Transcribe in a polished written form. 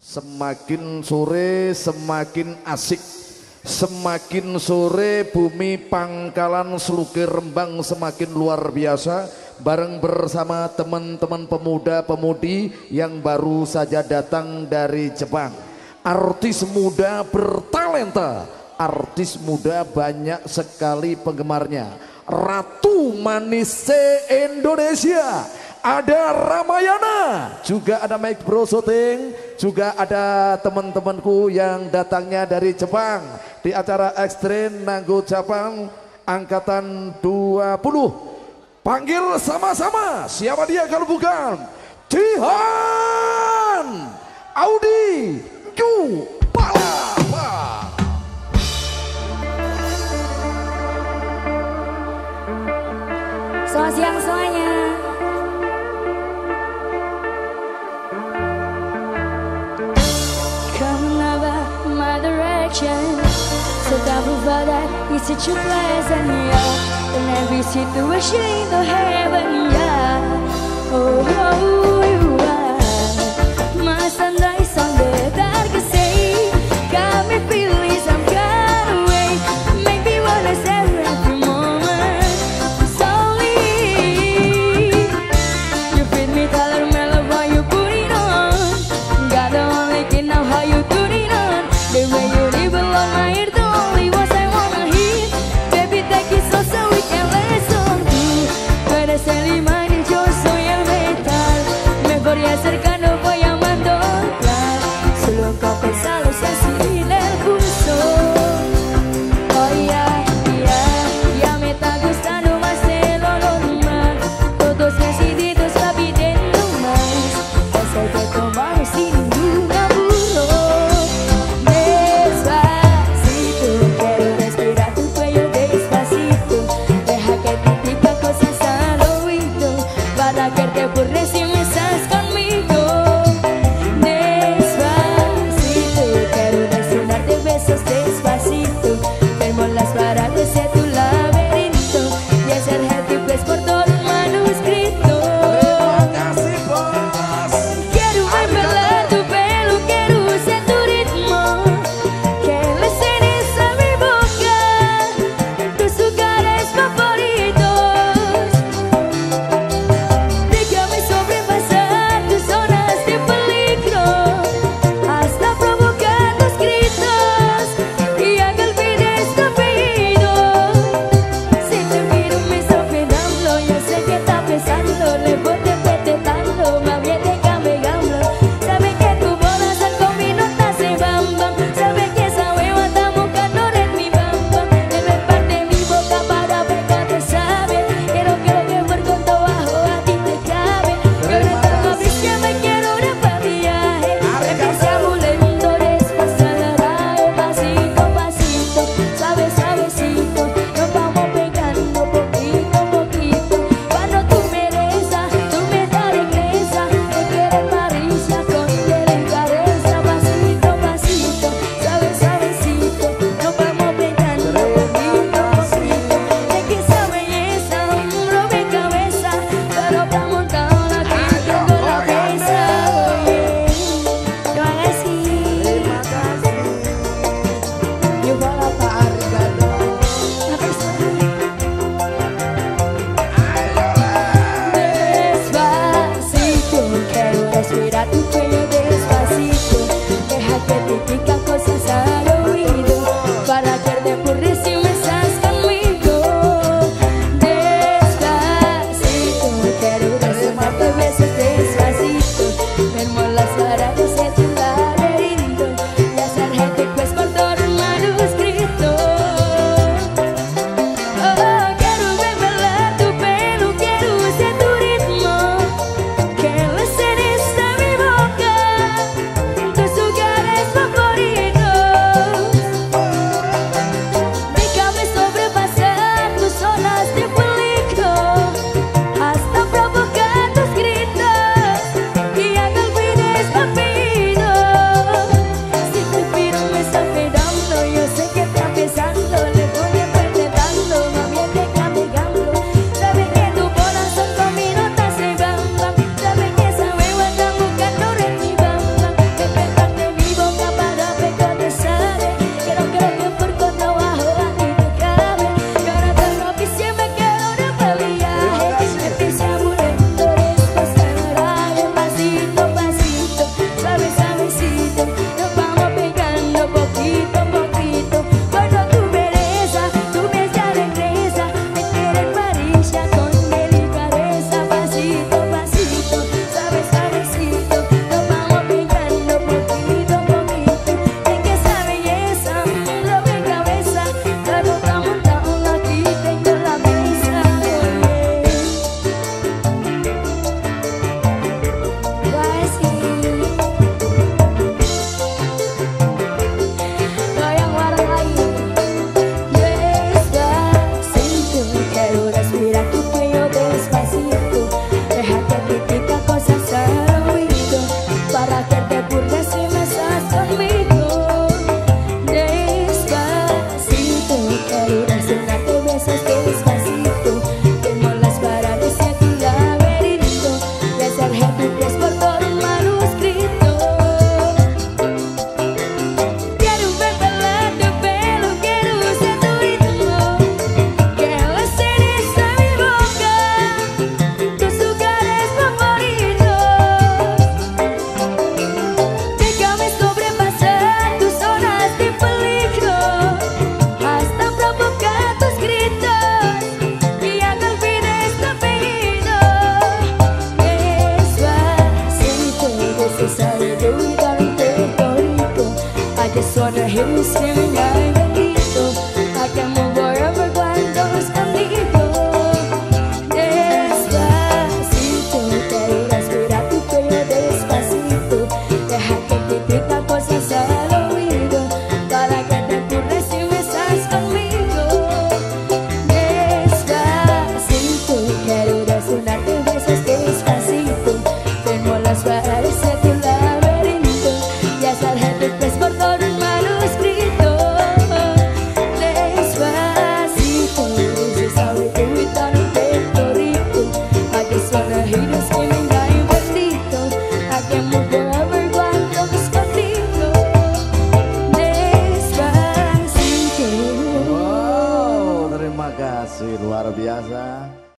Semakin sore semakin asik, semakin sore bumi Pangkalan Selukir Rembang semakin luar biasa. Bareng bersama teman-teman pemuda-pemudi yang baru saja datang dari Jepang. Artis muda bertalenta, artis muda banyak sekali penggemarnya. Ratu Manis Indonesia, ada Ramayana, juga ada Mike Bro Shooting, juga ada teman-temanku yang datangnya dari Jepang di acara Ekstrim Nanggo Jepang angkatan 20. Panggil sama-sama, siapa dia kalau bukan Jihan Audi Ju Palapa. Selamat siang semuanya. Coming over my direction, so thankful for that it's such a blessing, yeah. In every situation in the heaven, yeah. Oh, oh, you are my sunrise on the darkest day. Got me feeling some kind of way, make me wanna savor every moment. Slowly, you feed me color mellow while you put it on. Got the only key now how you do it on. The way you nibble on my ear, the only words I wanna hear. Baby, take it so we can listen to. Pero ese limón y yo soy el metal. Me wanna hear you screaming, ay bendito. I can move wherever cuando es contigo. Despacito, quiero respirar tu cuello despacito. Deja que te diga cosas al oído para que te ocurre si me estás conmigo. Despacito, quiero desnudarte besos despacito. Firmo las paredes de tu laberinto y hasta el jefe por todo el manuscrito. Despacito, this is how we do it down in Puerto Rico. I just wanna hear you screaming, ay bendito. I can move wherever cuando es contigo. Despacito. Wow, terima kasih luar biasa.